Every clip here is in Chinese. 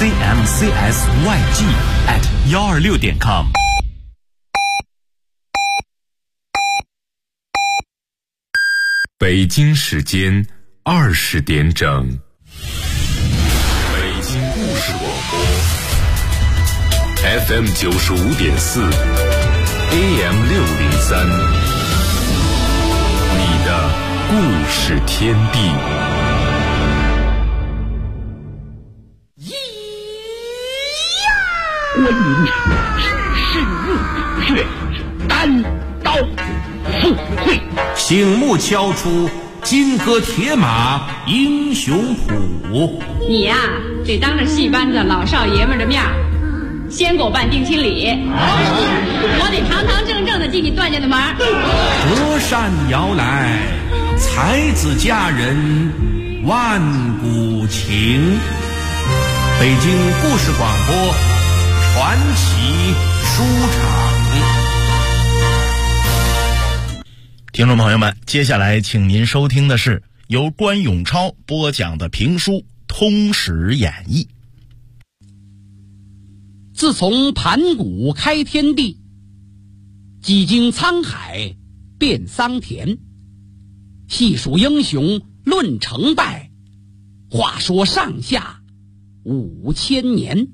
cmcsyg@126.com。 北京时间20点整。北京故事广播 FM 95.4 AM 603，你的故事天地。 观音是入血，单刀赴会， 醒目敲出金戈铁马英雄谱。 你呀，得当着戏班子老少爷们的面先给我办定亲礼，我得堂堂正正的进你段家的门。 隔山遥来，才子佳人万古情。北京故事广播传奇书场。 听众朋友们，接下来请您收听的是由关永超播讲的评书《通史演义》。 自从盘古开天地，几经沧海变桑田，细数英雄论成败，话说上下5000年。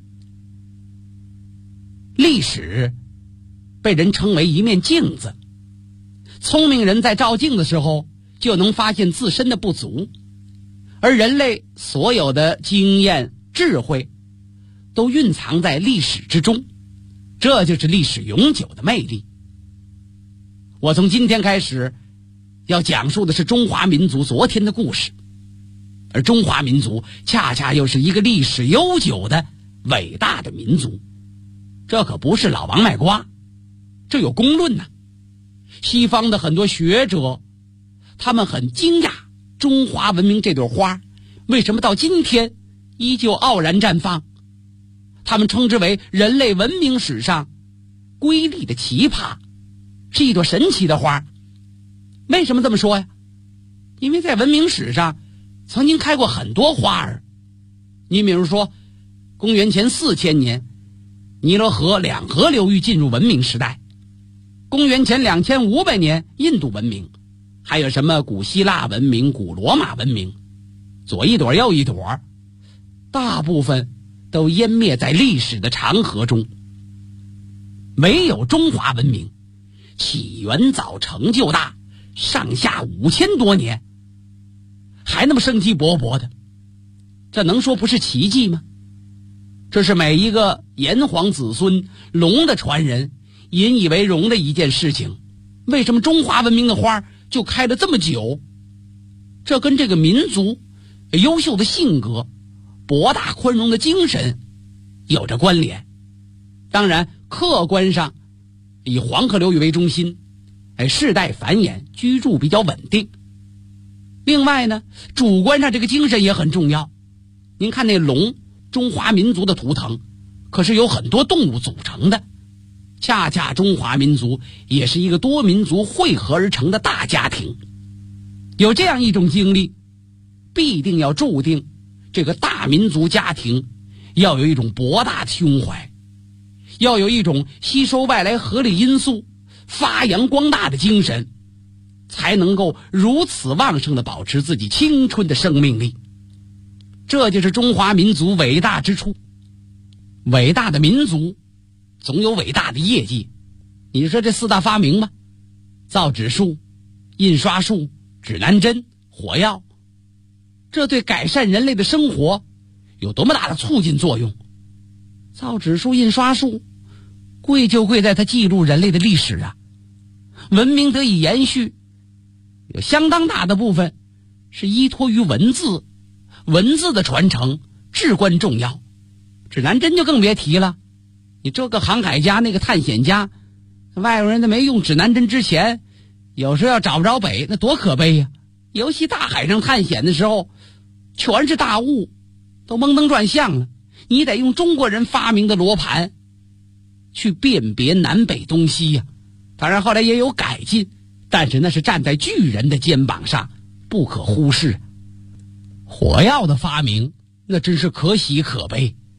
历史被人称为一面镜子，聪明人在照镜的时候就能发现自身的不足，而人类所有的经验智慧都蕴藏在历史之中，这就是历史永久的魅力。我从今天开始要讲述的是中华民族昨天的故事，而中华民族恰恰又是一个历史悠久的伟大的民族。这可不是老王卖瓜，这有公论呐。西方的很多学者，他们很惊讶中华文明这朵花为什么到今天依旧傲然绽放，他们称之为人类文明史上瑰丽的奇葩，是一朵神奇的花。为什么这么说呀？因为在文明史上曾经开过很多花儿。你比如说公元前4000年尼罗河两河流域进入文明时代，公元前2500年印度文明，还有什么古希腊文明、古罗马文明，左一朵右一朵，大部分都湮灭在历史的长河中。唯有中华文明起源早，成就大，上下5000多年还那么生机勃勃的，这能说不是奇迹吗？这是每一个炎黄子孙龙的传人引以为荣的一件事情。为什么中华文明的花就开了这么久？这跟这个民族优秀的性格、博大宽容的精神有着关联。当然客观上以黄河流域为中心，世代繁衍，居住比较稳定。另外呢，主观上这个精神也很重要。您看那龙，中华民族的图腾可是有很多动物组成的，恰恰中华民族也是一个多民族汇合而成的大家庭。有这样一种经历，必定要注定这个大民族家庭要有一种博大的胸怀，要有一种吸收外来合理因素发扬光大的精神，才能够如此旺盛地保持自己青春的生命力。这就是中华民族伟大之处。伟大的民族总有伟大的业绩。你说这4大发明吧，造纸术、印刷术、指南针、火药，这对改善人类的生活有多么大的促进作用。造纸术、印刷术贵就贵在它记录人类的历史啊，文明得以延续有相当大的部分是依托于文字，文字的传承至关重要。指南针就更别提了，你这个航海家那个探险家，外国人都没用指南针之前，有时候要找不着北，那多可悲呀！尤其大海上探险的时候，全是大雾，都蒙灯转向了，你得用中国人发明的罗盘去辨别南北东西呀。当然后来也有改进，但是那是站在巨人的肩膀上，不可忽视。火药的发明那真是可喜可悲。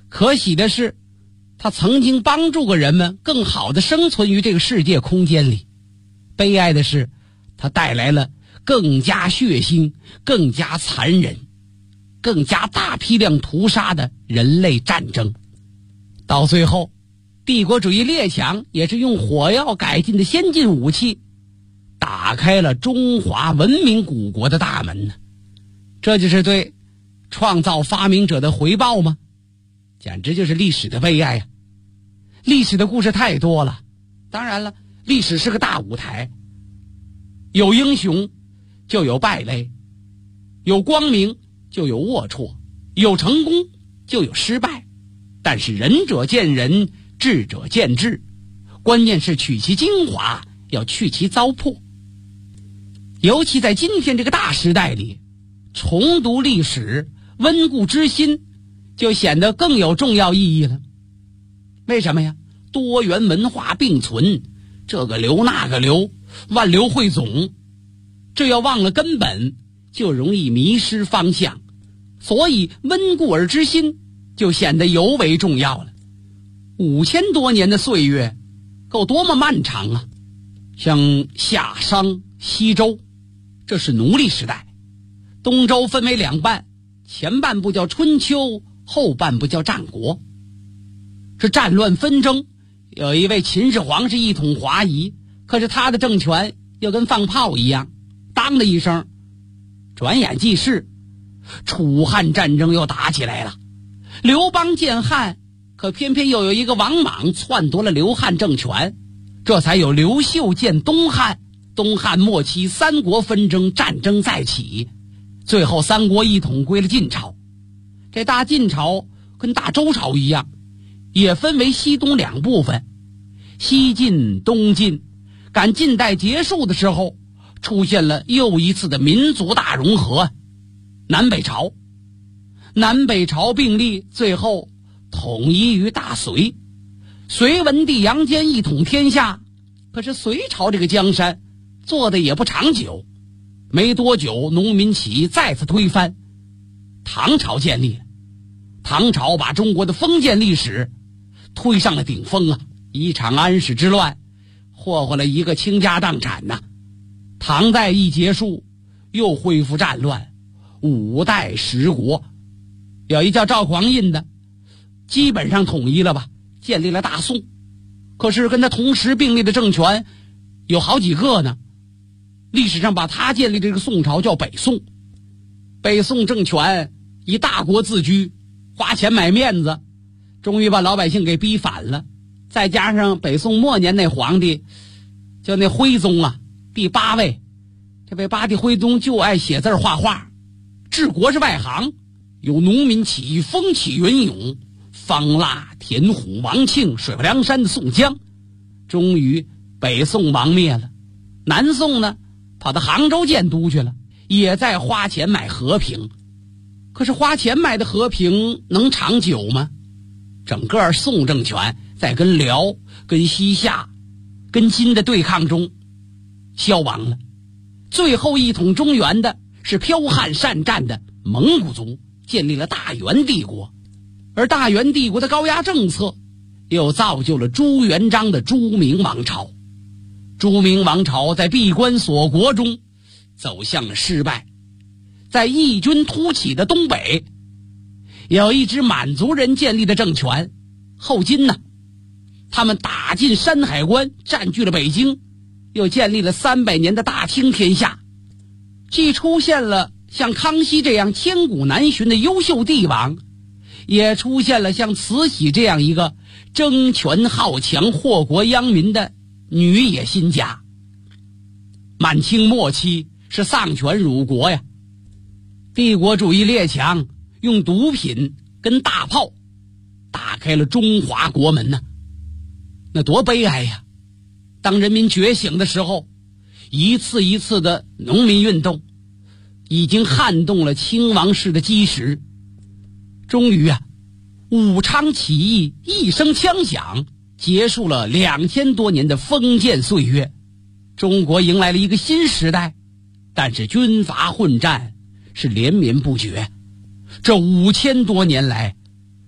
可喜的是，它曾经帮助过人们更好地生存于这个世界空间里。悲哀的是，它带来了更加血腥、更加残忍、更加大批量屠杀的人类战争。到最后，帝国主义列强也是用火药改进的先进武器，打开了中华文明古国的大门呢。这就是对创造发明者的回报吗？简直就是历史的悲哀啊！历史的故事太多了，当然了，历史是个大舞台，有英雄就有败类，有光明就有龌龊，有成功就有失败。但是仁者见仁，智者见智，关键是取其精华，要去其糟粕。尤其在今天这个大时代里，重读历史，温故知新，就显得更有重要意义了。为什么呀？多元文化并存，这个流那个流，万流汇总，这要忘了根本，就容易迷失方向。所以温故而知新就显得尤为重要了。5000多年的岁月够多么漫长啊！像夏商西周，这是奴隶时代，东周分为两半，前半部叫春秋，后半部叫战国。这战乱纷争，有一位秦始皇是一统华夷，可是他的政权又跟放炮一样，当的一声，转眼即逝。楚汉战争又打起来了，刘邦建汉，可偏偏又有一个王莽篡夺了刘汉政权，这才有刘秀建东汉。东汉末期，三国纷争，战争再起，最后三国一统归了晋朝。这大晋朝跟大周朝一样，也分为西东两部分，西晋东晋。赶近代结束的时候，出现了又一次的民族大融合，南北朝。南北朝并立，最后统一于大隋。隋文帝杨坚一统天下，可是隋朝这个江山做的也不长久，没多久农民起义再次推翻，唐朝建立了。唐朝把中国的封建历史推上了顶峰啊！一场安史之乱霍霍了一个倾家荡产呐。唐代一结束，又恢复战乱，5代10国。有一叫赵匡胤的，基本上统一了吧，建立了大宋。可是跟他同时并立的政权有好几个呢。历史上把他建立的这个宋朝叫北宋。北宋政权以大国自居，花钱买面子，终于把老百姓给逼反了。再加上北宋末年那皇帝叫那徽宗啊，第8位，这位八帝徽宗就爱写字画画，治国是外行，有农民起义风起云涌，方腊、田虎、王庆、水泊梁山的宋江。终于北宋亡灭了。南宋呢，跑到杭州建都去了，也在花钱买和平。可是花钱买的和平能长久吗？整个宋政权在跟辽、跟西夏、跟金的对抗中消亡了。最后一统中原的是剽悍善战的蒙古族，建立了大元帝国。而大元帝国的高压政策又造就了朱元璋的朱明王朝。朱明王朝在闭关锁国中走向了失败。在义军突起的东北，有一支满族人建立的政权后金呢，他们打进山海关，占据了北京，又建立了300年的大清天下。既出现了像康熙这样千古难寻的优秀帝王，也出现了像慈禧这样一个争权好强祸国殃民的女野心家。满清末期是丧权辱国呀，帝国主义列强用毒品跟大炮打开了中华国门呢，那多悲哀呀！当人民觉醒的时候，一次一次的农民运动已经撼动了清王室的基石。终于啊，武昌起义一声枪响，结束了2000多年的封建岁月，中国迎来了一个新时代。但是军阀混战是连绵不绝，这5000多年来，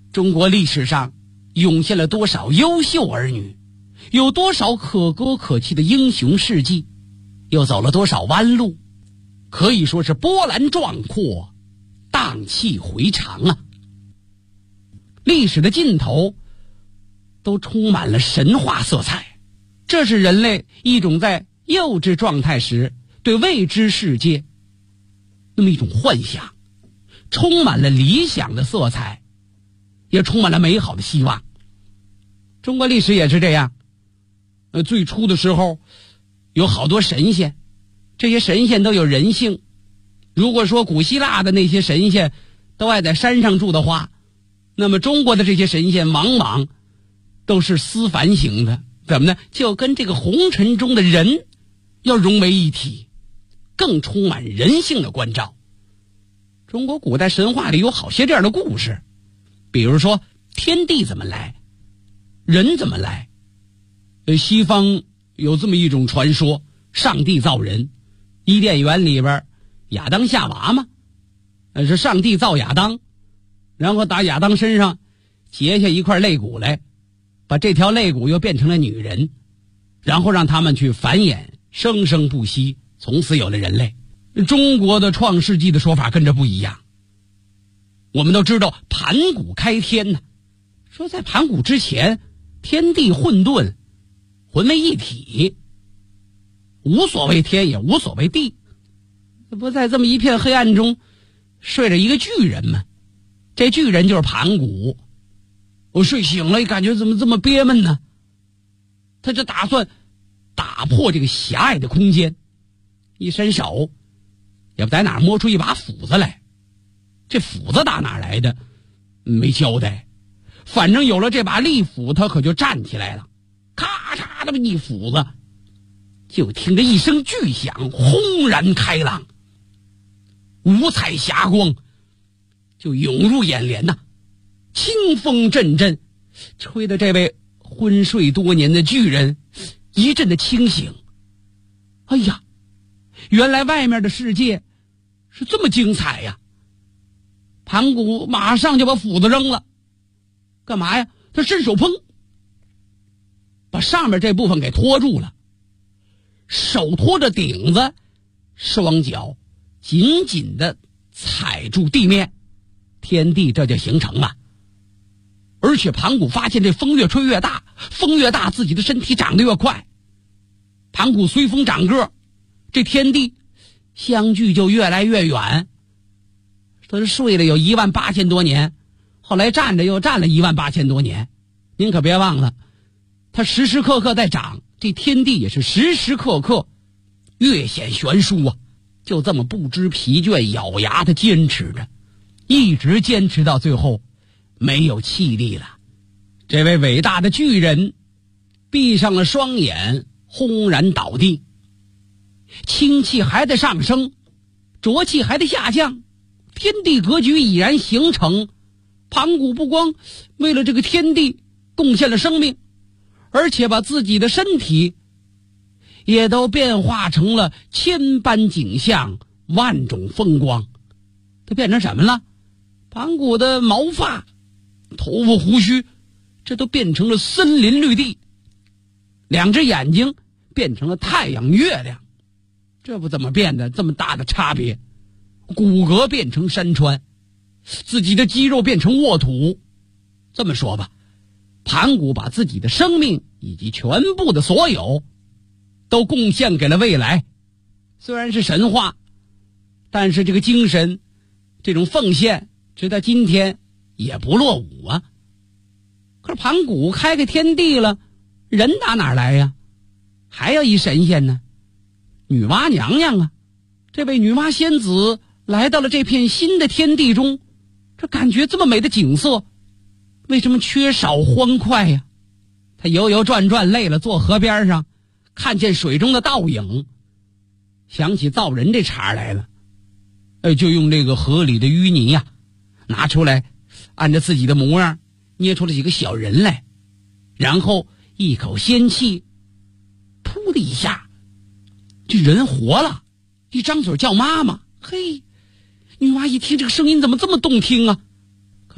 中国历史上涌现了多少优秀儿女，有多少可歌可泣的英雄事迹，又走了多少弯路，可以说是波澜壮阔，荡气回肠啊！历史的尽头都充满了神话色彩，这是人类一种在幼稚状态时对未知世界那么一种幻想，充满了理想的色彩，也充满了美好的希望。中国历史也是这样，最初的时候有好多神仙，这些神仙都有人性。如果说古希腊的那些神仙都爱在山上住的话，那么中国的这些神仙往往都是思凡型的，怎么呢？就跟这个红尘中的人要融为一体，更充满人性的关照。中国古代神话里有好些这样的故事，比如说天地怎么来，人怎么来。西方有这么一种传说，上帝造人，伊甸园里边亚当夏娃嘛，是上帝造亚当，然后打亚当身上截下一块肋骨来，把这条肋骨又变成了女人，然后让他们去繁衍，生生不息，从此有了人类。中国的创世纪的说法跟这不一样，我们都知道盘古开天呢，说在盘古之前天地混沌，混为一体，无所谓天也无所谓地，不在这么一片黑暗中睡着一个巨人吗？这巨人就是盘古。我睡醒了，感觉怎么这么憋闷呢？他就打算打破这个狭隘的空间，一伸手也不在哪儿摸出一把斧子来。这斧子打哪儿来的没交代，反正有了这把利斧，他可就站起来了，咔嚓这么一斧子，就听着一声巨响，轰然开朗，五彩霞光就涌入眼帘呐，清风阵阵，吹得这位昏睡多年的巨人一阵的清醒。哎呀，原来外面的世界是这么精彩呀！盘古马上就把斧子扔了，干嘛呀？他伸手砰，把上面这部分给托住了，手托着顶子，双脚紧紧地踩住地面，天地这就形成了。而且盘古发现这风越吹越大，风越大自己的身体长得越快，盘古随风长个，这天地相距就越来越远。他睡了有18000多年，后来站着又站了18000多年，您可别忘了，他时时刻刻在长，这天地也是时时刻刻越显悬殊啊！就这么不知疲倦，咬牙的坚持着，一直坚持到最后没有气力了。这位伟大的巨人闭上了双眼，轰然倒地。清气还在上升，浊气还在下降，天地格局已然形成。盘古不光为了这个天地贡献了生命，而且把自己的身体也都变化成了千般景象，万种风光。它变成什么了？盘古的毛发、头发、胡须，这都变成了森林绿地，两只眼睛变成了太阳、月亮，这不怎么变的这么大的差别？骨骼变成山川，自己的肌肉变成沃土。这么说吧，盘古把自己的生命以及全部的所有都贡献给了未来。虽然是神话，但是这个精神，这种奉献直到今天也不落伍啊。可是盘古开开天地了，人打哪儿来呀？还有一神仙呢，女娲娘娘啊。这位女娲仙子来到了这片新的天地中，这感觉这么美的景色，为什么缺少欢快呀？她游游转转累了，坐河边上看见水中的倒影，想起造人这茬来了。就用这个河里的淤泥呀，拿出来按照自己的模样捏出了几个小人来，然后一口仙气，噗的一下，这人活了，一张嘴叫妈妈。嘿，女娲一听这个声音怎么这么动听啊？可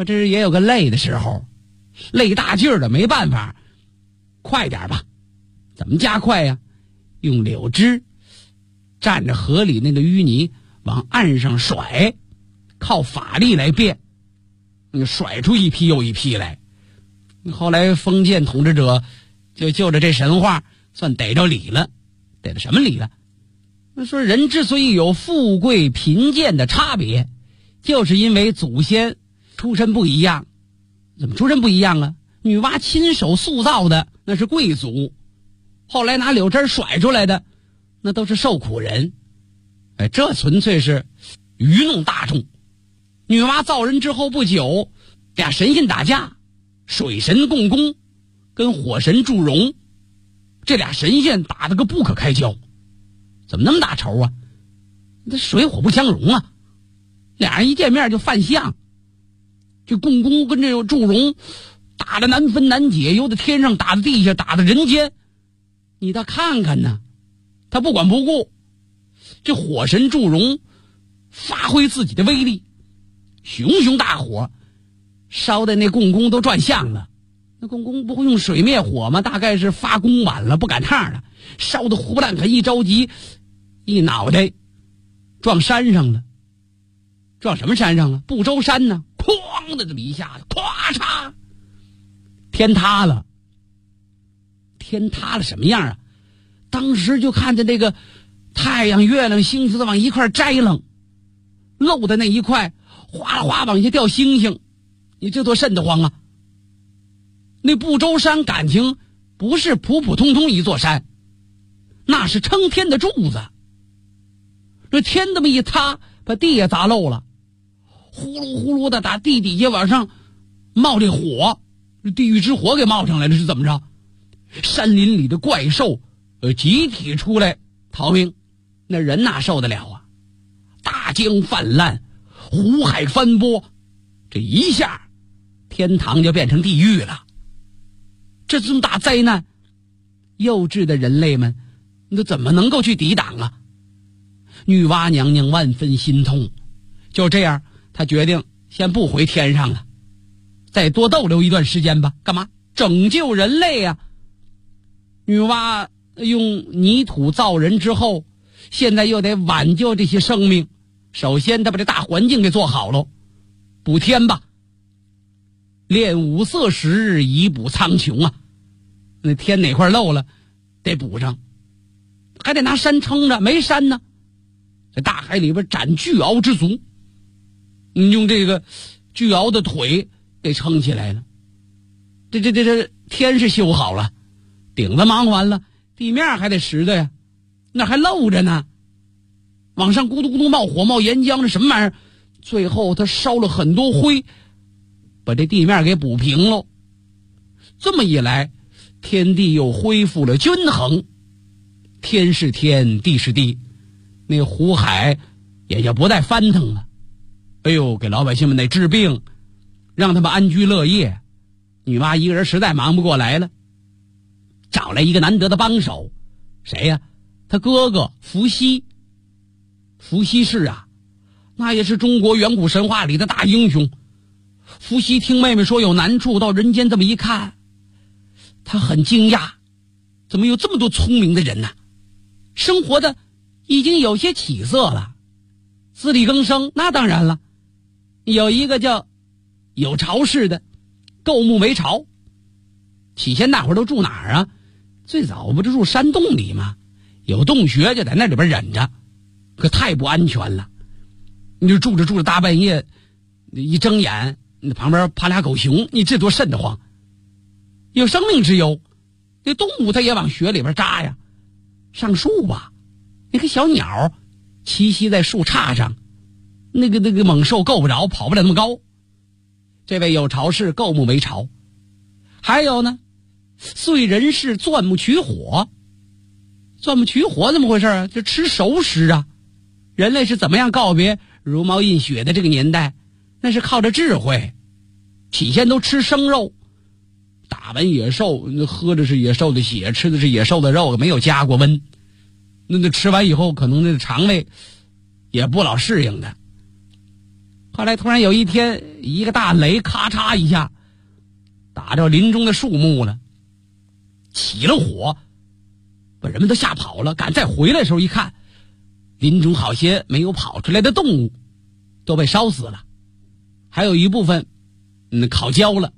可这也有个累的时候，累大劲儿的没办法，快点吧。怎么加快呀？用柳枝蘸着河里那个淤泥往岸上甩，靠法力来变，甩出一批又一批来。后来封建统治者就着这神话算逮着理了。逮着什么理了？那说人之所以有富贵贫贱的差别，就是因为祖先出身不一样。怎么出身不一样啊？女娲亲手塑造的那是贵族，后来拿柳枝甩出来的那都是受苦人。这纯粹是愚弄大众。女娲造人之后不久，俩神仙打架，水神共工跟火神祝融，这俩神仙打得个不可开交。怎么那么大仇啊？这水火不相容啊！俩人一见面就犯相，这共工跟这个祝融打得难分难解，由得天上打到地下，打到人间。你倒看看呢，他不管不顾。这火神祝融发挥自己的威力，熊熊大火烧的那共工都转向了。那共工不会用水灭火吗？大概是发功晚了，不赶趟了，烧得胡不烂，可一着急，一脑袋撞山上了。撞什么山上了？不周山呢！哐的这么一下子，咵嚓，天塌了。天塌了什么样啊？当时就看见这个太阳、月亮、星星都往一块摘楞，漏的那一块哗啦哗往下掉星星，你这多瘆得慌啊！那不周山感情不是普普通通一座山，那是撑天的柱子。这天这么一塌，把地也砸漏了，呼噜呼噜的打地底下往上冒这火，地狱之火给冒上来了，是怎么着？山林里的怪兽集体出来逃命，那人哪受得了啊？大江泛滥，湖海翻波，这一下天堂就变成地狱了。这么大灾难，幼稚的人类们那怎么能够去抵挡啊？女娲娘娘万分心痛，就这样她决定先不回天上了，再多逗留一段时间吧。干嘛？拯救人类啊！女娲用泥土造人之后，现在又得挽救这些生命，首先她把这大环境给做好了，补天吧。练五色石以补苍穹啊，那天哪块漏了得补上，还得拿山撑着，没山呢，在大海里边展巨鳌之足，用这个巨鳌的腿给撑起来了。这天是修好了，顶子忙完了，地面还得实的呀，那还漏着呢，往上咕嘟咕嘟冒火冒岩浆，这什么玩意儿？最后他烧了很多灰，把这地面给补平了。这么一来，天地又恢复了均衡，天是天，地是地，那湖海也就不再翻腾了。哎呦，给老百姓们得治病，让他们安居乐业。女娲一个人实在忙不过来了，找来一个难得的帮手，谁呀？他哥哥伏羲。伏羲氏啊，那也是中国远古神话里的大英雄。伏羲听妹妹说有难处，到人间这么一看，他很惊讶，怎么有这么多聪明的人呢？生活的已经有些起色了，自力更生，那当然了。有一个叫有巢氏的，构木为巢。起先大伙都住哪儿啊？最早不就住山洞里吗？有洞穴就在那里边忍着，可太不安全了。你就住着大半夜一睁眼，那旁边爬俩狗熊，你这多瘆得慌，有生命之忧。这动物它也往穴里边扎呀。上树吧，那个小鸟栖息在树杈上，那个猛兽够不着，跑不了那么高。这位有巢氏构木为巢。还有呢，燧人氏钻木取火。钻木取火怎么回事啊？就吃熟食啊。人类是怎么样告别茹毛饮血的这个年代？那是靠着智慧。起先都吃生肉，打完野兽，喝的是野兽的血，吃的是野兽的肉，没有加过温。那吃完以后，可能那肠胃也不老适应的。 后来突然有一天，一个大雷咔嚓一下打着林中的树木了，起了火，把人们都吓跑了。赶再回来的时候一看，林中好些没有跑出来的动物都被烧死了，还有一部分烤焦了。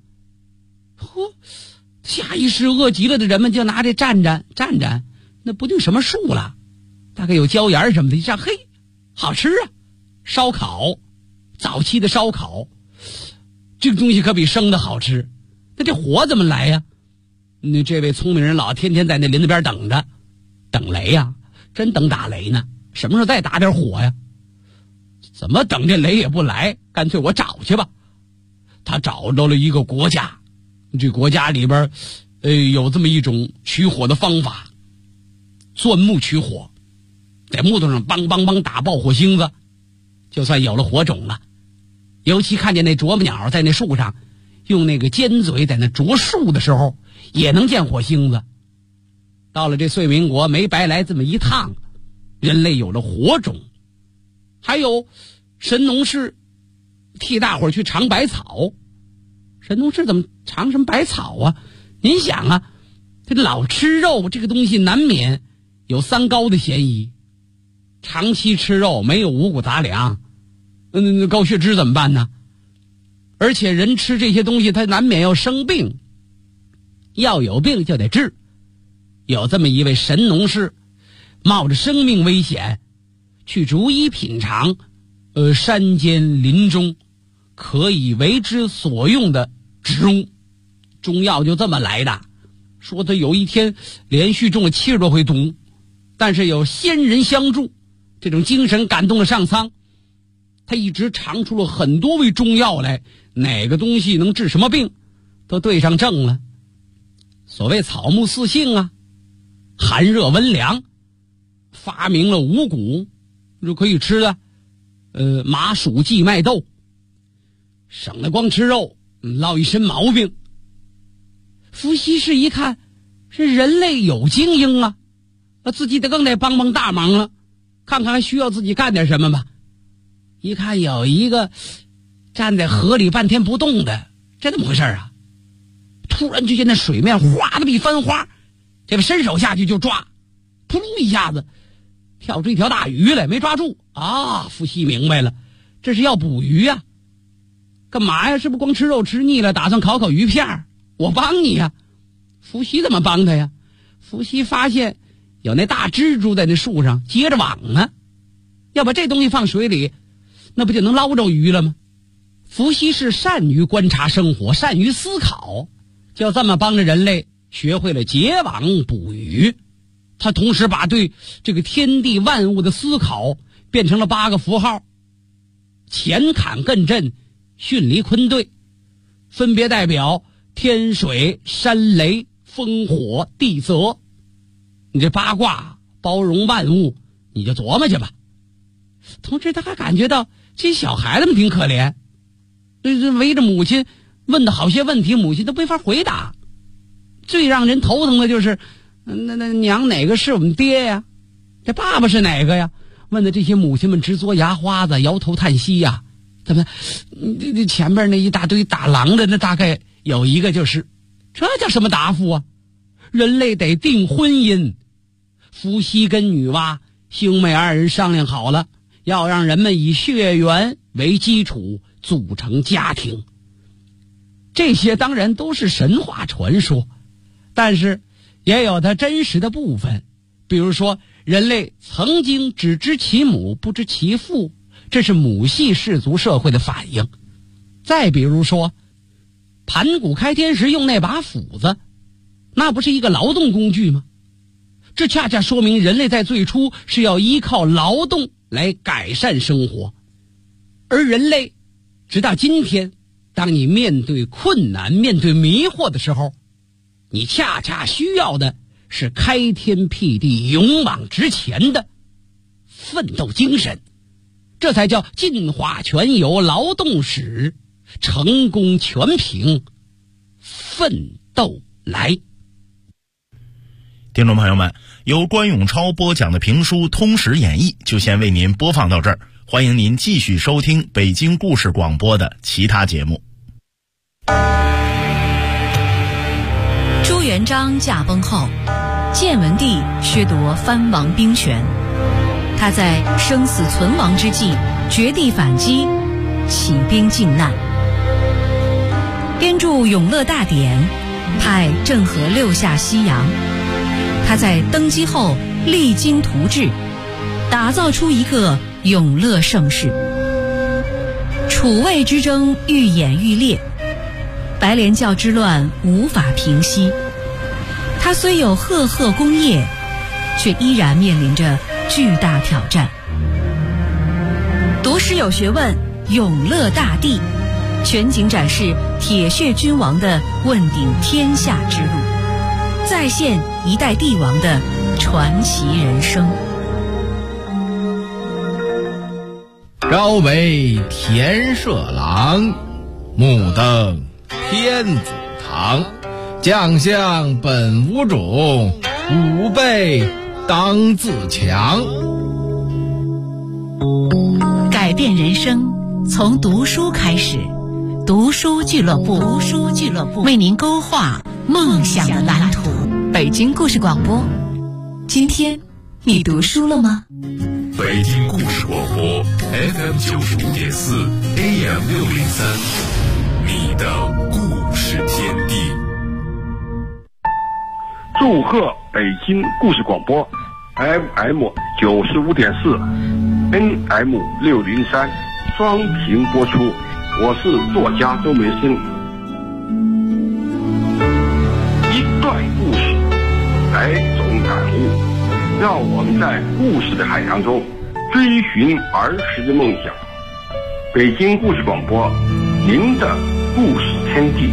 下意识饿极了的人们就拿这蘸蘸，那不定什么树了，大概有椒盐什么的，一蘸，嘿，好吃啊！烧烤，早期的烧烤，这个东西可比生的好吃。那这火怎么来呀？那这位聪明人老天天在那林子边等着，等雷呀，真等打雷呢。什么时候再打点火呀？怎么等这雷也不来，干脆我找去吧。他找到了一个国家，这国家里边有这么一种取火的方法，钻木取火，在木头上梆梆梆打爆火星子，就算有了火种了。尤其看见那啄木鸟在那树上用那个尖嘴在那啄树的时候，也能见火星子。到了这岁民国，没白来这么一趟，人类有了火种。还有神农氏替大伙儿去尝百草，神农氏怎么尝什么百草啊？您想啊，这老吃肉这个东西难免有三高的嫌疑，长期吃肉没有五谷杂粮，高血脂怎么办呢？而且人吃这些东西他难免要生病，要有病就得治。有这么一位神农氏，冒着生命危险去逐一品尝山间林中可以为之所用的植物，中药就这么来的。说他有一天连续中了70多回毒，但是有仙人相助，这种精神感动了上苍，他一直尝出了很多味中药来，哪个东西能治什么病都对上症了。所谓草木四性啊，寒热温凉，发明了五谷就可以吃的麻薯荠麦豆，省得光吃肉落一身毛病。伏羲氏一看是人类有精英啊，自己更得帮大忙了，看看还需要自己干点什么吧。一看有一个站在河里半天不动的，这怎么回事啊？突然就见那水面哗的比翻花，这个伸手下去就抓，扑噜一下子跳出一条大鱼来，没抓住啊！伏羲明白了，这是要捕鱼啊。干嘛呀？是不是光吃肉吃腻了，打算烤鱼片？我帮你呀。伏羲怎么帮他呀？伏羲发现有那大蜘蛛在那树上结着网呢，要把这东西放水里，那不就能捞着鱼了吗？伏羲是善于观察生活，善于思考，就这么帮着人类学会了结网捕鱼。他同时把对这个天地万物的思考变成了8个符号：乾坎艮震巽离坤兑，分别代表天水山雷风火地泽。你这8卦包容万物，你就琢磨去吧。同时他还感觉到这些小孩子们挺可怜，围着母亲问的好些问题，母亲都没法回答。最让人头疼的就是那娘哪个是我们爹呀？这爸爸是哪个呀？问的这些母亲们直嘬牙花子，摇头叹息呀。怎么这前边那一大堆打狼的，那大概有一个就是，这叫什么答复啊？人类得定婚姻。伏羲跟女娲兄妹2人商量好了，要让人们以血缘为基础组成家庭。这些当然都是神话传说，但是也有它真实的部分。比如说人类曾经只知其母不知其父，这是母系氏族社会的反应。再比如说盘古开天时用那把斧子，那不是一个劳动工具吗？这恰恰说明人类在最初是要依靠劳动来改善生活。而人类直到今天，当你面对困难面对迷惑的时候，你恰恰需要的是开天辟地勇往直前的奋斗精神，这才叫进化全由劳动史，成功全凭奋斗来。 听众朋友们，由关永超播讲的评书《通史演义》就先为您播放到这儿， 欢迎您继续收听北京故事广播的其他节目。 朱元璋驾崩后，建文帝削夺藩王兵权，他在生死存亡之际绝地反击，起兵靖难，编著《永乐大典》，派郑和六下西洋。他在登基后励精图治，打造出一个永乐盛世。楚魏之争愈演愈烈，白莲教之乱无法平息。他虽有赫赫功业，却依然面临着巨大挑战。读诗有学问，永乐大帝全景展示铁血君王的问鼎天下之路，再现一代帝王的传奇人生。 朝为田舍郎，暮登天子堂。将相本无种，吾辈当自强。 改变人生从读书开始，读书俱乐部为您勾画梦想的蓝图。北京故事广播，今天你读书了吗？ 北京故事广播 FM 95.4 AM 603，你的故事天地。 祝贺北京故事广播 FM 95.4 NM 603双频播出，我是作家周梅生。一段故事，百种感悟，让我们在故事的海洋中追寻儿时的梦想。北京故事广播，您的故事天地。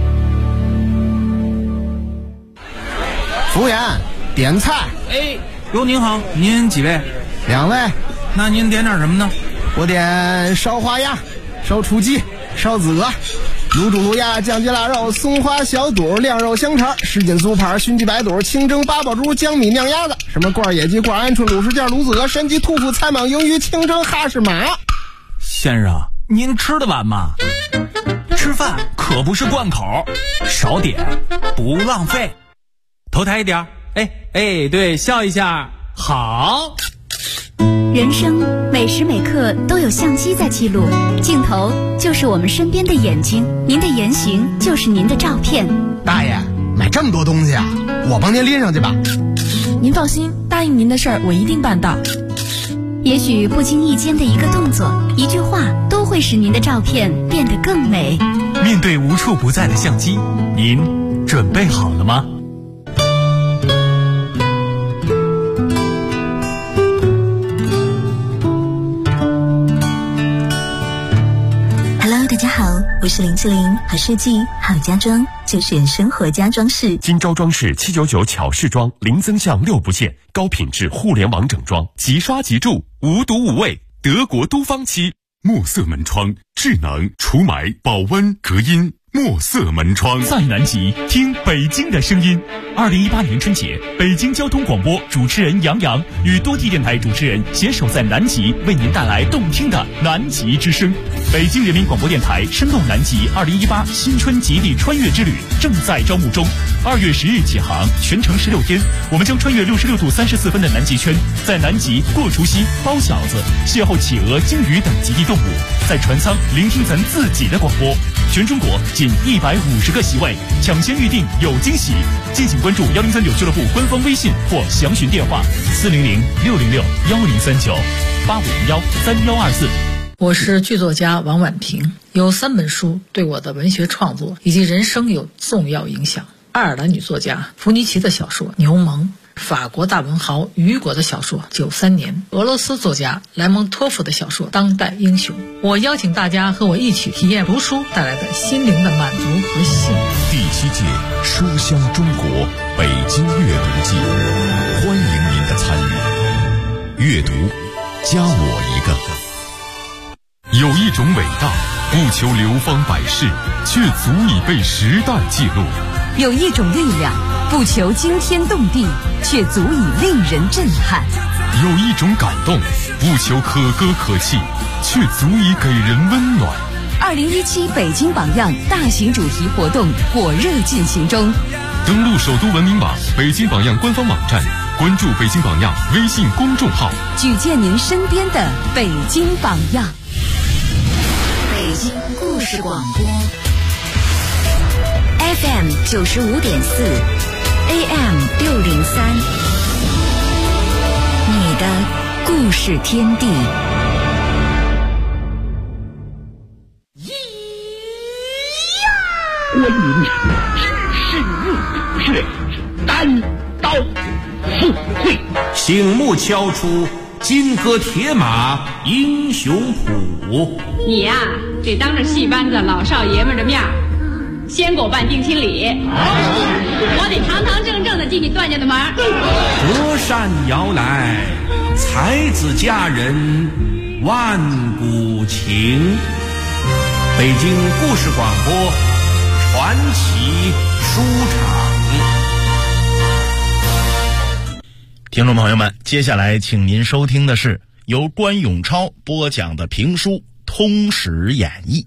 服务员，点菜。 哟，您好，您几位 ？2位。 那您点点什么呢？ 我点烧花鸭、烧雏鸡、烧子鹅、卤煮卤鸭、酱鸡腊肉、松花小肚、晾肉香肠、什锦酥盘、熏鸡白肚、清蒸八宝猪、江米酿鸭子，什么罐野鸡、罐鹌鹑、卤什件、卤子鹅、山鸡、兔脯、菜蟒、鱿鱼、清蒸哈士马。 先生，您吃得完吗？吃饭可不是贯口，少点不浪费。头抬一点，对，笑一下，好。 人生每时每刻都有相机在记录，镜头就是我们身边的眼睛，您的言行就是您的照片。 大爷，买这么多东西啊，我帮您拎上去吧。 您放心，答应您的事儿我一定办到。 也许不经意间的一个动作、一句话，都会使您的照片变得更美。 面对无处不在的相机，您准备好了吗 ？Hello， 大家好，我是林志玲，好设计好家装就选生活家装饰。 今朝装饰799巧饰装，零增项6不限，高品质互联网整装，即刷即住，无毒无味，德国都方漆。墨色门窗，智能除霾、保温、隔音。墨色门窗在南极，听北京的声音。2018年春节，北京交通广播主持人杨洋与多地电台主持人携手在南极，为您带来动听的南极之声。北京人民广播电台深动南极2018新春极地穿越之旅正在招募中，2月10日起航，全程16天，我们将穿越66度34分的南极圈，在南极过除夕、包饺子，邂逅企鹅、鲸鱼等极地动物，在船舱聆听咱自己的广播。全中国仅150个席位，抢先预定有惊喜。敬请关注1039俱乐部官方微信或详询电话400-606-1039-8501-3124。 我是剧作家王婉平，有3本书对我的文学创作以及人生有重要影响。爱尔兰女作家弗尼奇的小说《牛虻》，法国大文豪雨果的小说《93年》，俄罗斯作家莱蒙托夫的小说《当代英雄》。我邀请大家和我一起体验读书带来的心灵的满足和幸福。 第7届书香中国北京阅读季，欢迎您的参与。阅读，加我一个。有一种伟大，不求流芳百世，却足以被时代记录。 有一种力量，不求惊天动地，却足以令人震撼。 有一种感动， 不求可歌可泣，却足以给人温暖。 2017北京榜样大型主题活动火热进行中， 登录首都文明网、北京榜样官方网站，关注北京榜样微信公众号， 举荐您身边的北京榜样。 北京故事广播 FM 95.4 AM 603，你的故事天地。 关云长只是入土穴，单刀赴会。 醒目敲出金戈铁马英雄谱。 你呀，得当着戏班子老少爷们的面先给我办定亲礼，我得堂堂正正的进你段家的门。 隔山摇来，才子佳人万古情。北京故事广播传奇书场。 听众朋友们，接下来请您收听的是由关永超播讲的评书《通史演义》。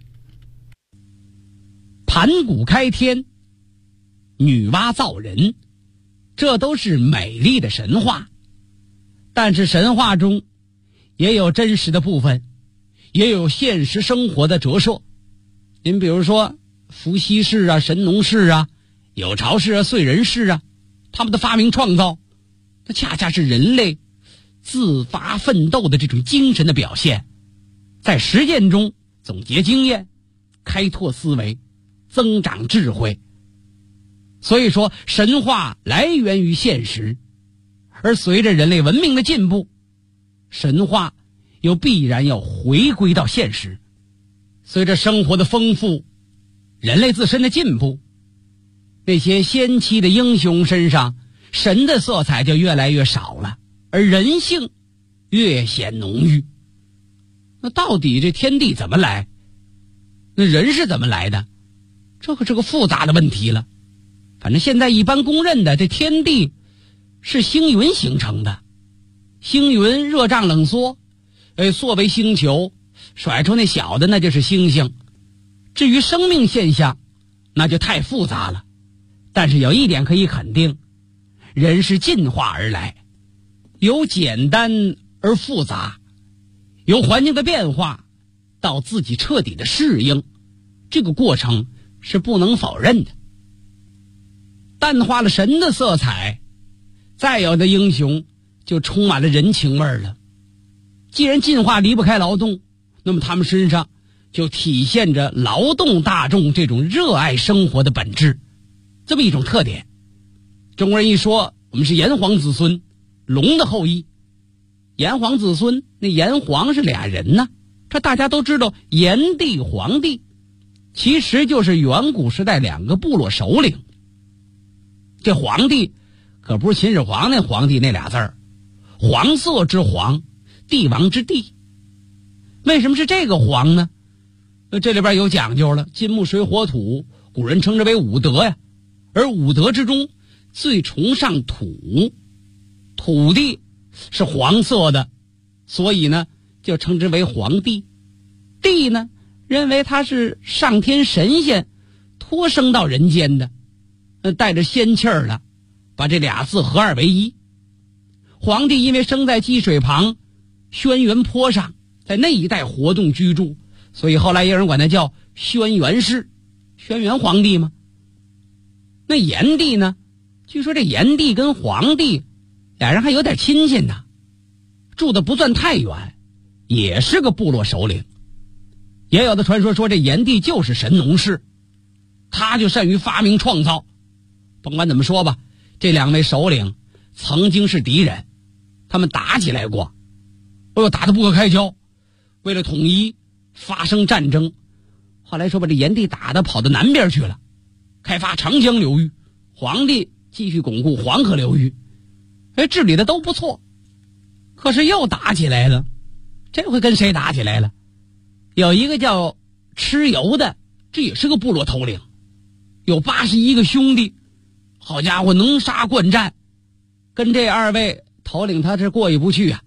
盘古开天，女娲造人，这都是美丽的神话。但是神话中也有真实的部分，也有现实生活的折射。您比如说伏羲氏啊、神农氏啊、有巢氏啊、燧人氏啊，他们的发明创造，那恰恰是人类自发奋斗的这种精神的表现，在实践中总结经验，开拓思维，增长智慧。所以说神话来源于现实，而随着人类文明的进步，神话又必然要回归到现实。随着生活的丰富，人类自身的进步，那些先期的英雄身上神的色彩就越来越少了，而人性越显浓郁。那到底这天地怎么来？那人是怎么来的？这可是个复杂的问题了。反正现在一般公认的，这天地是星云形成的。星云热胀冷缩，缩为星球，甩出那小的那就是星星。至于生命现象，那就太复杂了。但是有一点可以肯定，人是进化而来，由简单而复杂，由环境的变化到自己彻底的适应，这个过程是不能否认的。淡化了神的色彩，再有的英雄就充满了人情味了。既然进化离不开劳动，那么他们身上就体现着劳动大众这种热爱生活的本质，这么一种特点。中国人一说我们是炎黄子孙，龙的后裔。炎黄子孙，那炎黄是俩人呢，这大家都知道，炎帝黄帝其实就是远古时代两个部落首领。这皇帝可不是秦始皇那皇帝那俩字儿，黄色之黄，帝王之帝。为什么是这个黄呢？这里边有讲究了，金木水火土，古人称之为五德呀。而五德之中最崇尚土，土地是黄色的，所以呢就称之为黄帝。帝呢认为他是上天神仙托生到人间的，带着仙气儿了，把这俩字合二为一。皇帝因为生在积水旁轩辕坡上，在那一带活动居住，所以后来也有人管他叫轩辕氏，轩辕皇帝嘛。那炎帝呢，据说这炎帝跟黄帝俩人还有点亲戚呢，住的不算太远，也是个部落首领。也有的传说说这炎帝就是神农氏，他就善于发明创造。甭管怎么说吧，这两位首领曾经是敌人，他们打起来过，打得不可开交，为了统一发生战争。后来说把这炎帝打得跑到南边去了，开发长江流域，黄帝继续巩固黄河流域，治理的都不错。可是又打起来了，这回跟谁打起来了？有一个叫蚩尤的，这也是个部落头领，有81个兄弟，好家伙，能杀惯战，跟这二位头领他是过意不去啊，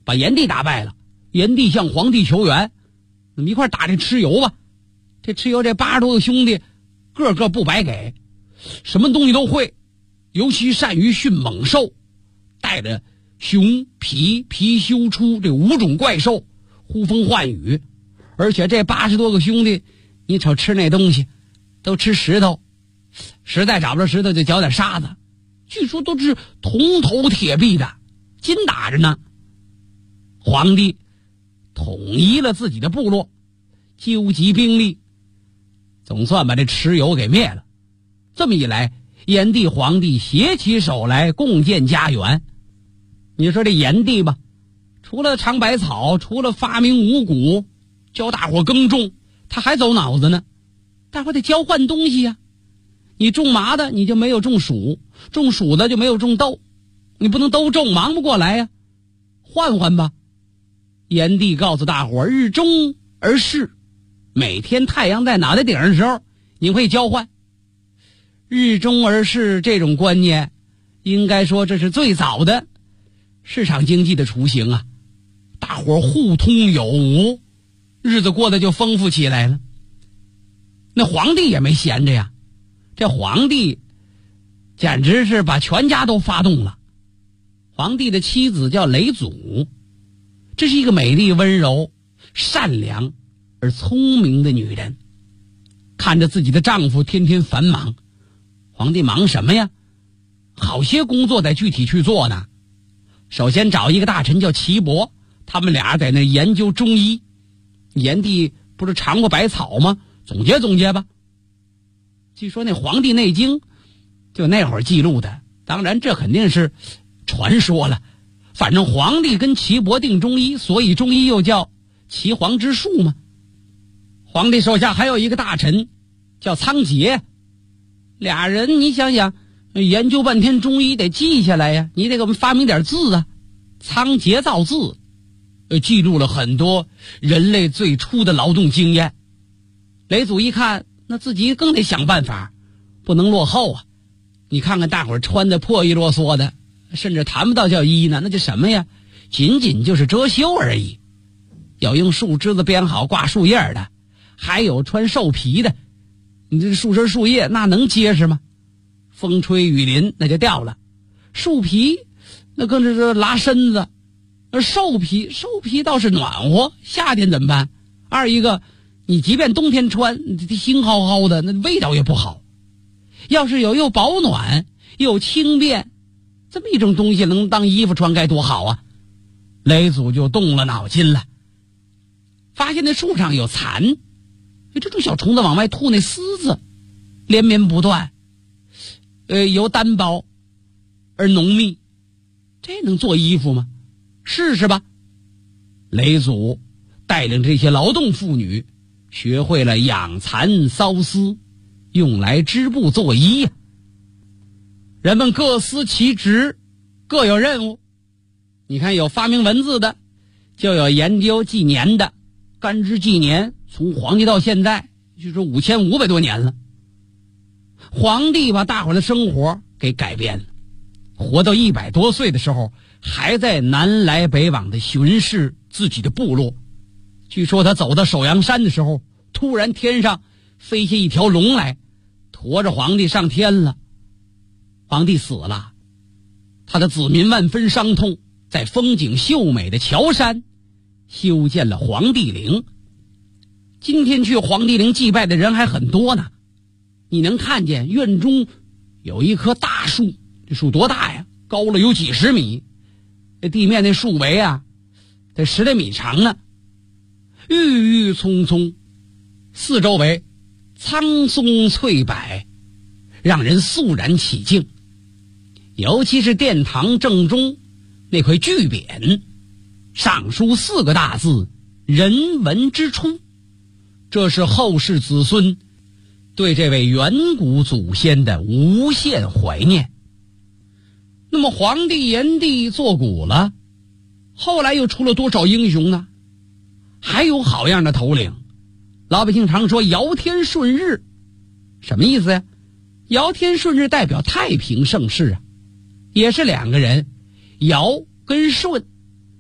把炎帝打败了。炎帝向皇帝求援，我们一块打这蚩尤吧。这蚩尤这80多个兄弟，个个不白给，什么东西都会，尤其善于驯猛兽，带着熊、貔、貔貅、出这5种怪兽呼风唤雨。而且这80多个兄弟，你瞅吃那东西都吃石头，实在找不着石头就嚼点沙子，据说都是铜头铁臂的，筋打着呢。皇帝统一了自己的部落，纠集兵力，总算把这蚩尤给灭了。这么一来，炎帝皇帝携起手来共建家园。你说这炎帝吧，除了尝百草，除了发明五谷，教大伙耕种，他还走脑子呢。大伙得交换东西呀，你种麻的你就没有种黍，种黍的就没有种豆，你不能都种，忙不过来呀，换换吧。炎帝告诉大伙，日中而视，每天太阳在脑袋顶上的时候，你会交换。日中而视这种观念，应该说这是最早的市场经济的雏形啊！大伙互通有无，日子过得就丰富起来了。那皇帝也没闲着呀，这皇帝简直是把全家都发动了。皇帝的妻子叫嫘祖，这是一个美丽、温柔、善良而聪明的女人。看着自己的丈夫天天繁忙，皇帝忙什么呀？好些工作得具体去做呢。首先找一个大臣叫岐伯，他们俩在那研究中医。炎帝不是尝过百草吗？总结总结吧。据说那《黄帝内经》就那会儿记录的，当然这肯定是传说了。反正皇帝跟岐伯定中医，所以中医又叫岐黄之术嘛。皇帝手下还有一个大臣叫仓颉，俩人你想想，研究半天中医得记下来呀，你得给我们发明点字啊。仓颉造字，记录了很多人类最初的劳动经验。嫘祖一看，那自己更得想办法，不能落后啊。你看看大伙儿穿的破衣啰嗦的，甚至谈不到叫衣呢，那叫什么呀？仅仅就是遮羞而已。有用树枝子编好挂树叶的，还有穿兽皮的。你这树枝树叶那能结实吗？风吹雨淋那就掉了。树皮那更是拉身子，而兽皮倒是暖和，夏天怎么办？二一个你即便冬天穿腥薅薅的，那味道也不好。要是有又保暖又轻便这么一种东西能当衣服穿该多好啊。嫘祖就动了脑筋了，发现那树上有蚕，这种小虫子往外吐那丝子连绵不断，由单薄而浓密，这能做衣服吗？试试吧。嫘祖带领这些劳动妇女学会了养蚕缫丝，用来织布做衣呀。人们各司其职，各有任务。你看，有发明文字的，就有研究纪年的。干支纪年从皇帝到现在就是5500多年了。皇帝把大伙儿的生活给改变了，活到100多岁的时候，还在南来北往的巡视自己的部落。据说他走到首阳山的时候，突然天上飞下一条龙来，驮着皇帝上天了。皇帝死了，他的子民万分伤痛，在风景秀美的乔山修建了皇帝陵。今天去皇帝陵祭拜的人还很多呢。你能看见院中有一棵大树，这树多大呀？高了有几十米，这地面那树围啊得10来米长呢。郁郁葱葱，四周围苍松翠柏，让人肃然起敬。尤其是殿堂正中那块巨匾，上书4个大字：人文之初。这是后世子孙对这位远古祖先的无限怀念。那么皇帝炎帝作古了，后来又出了多少英雄呢？还有好样的头领。老百姓常说尧天顺日，什么意思呀？尧天顺日代表太平盛世啊，也是2个人，尧跟舜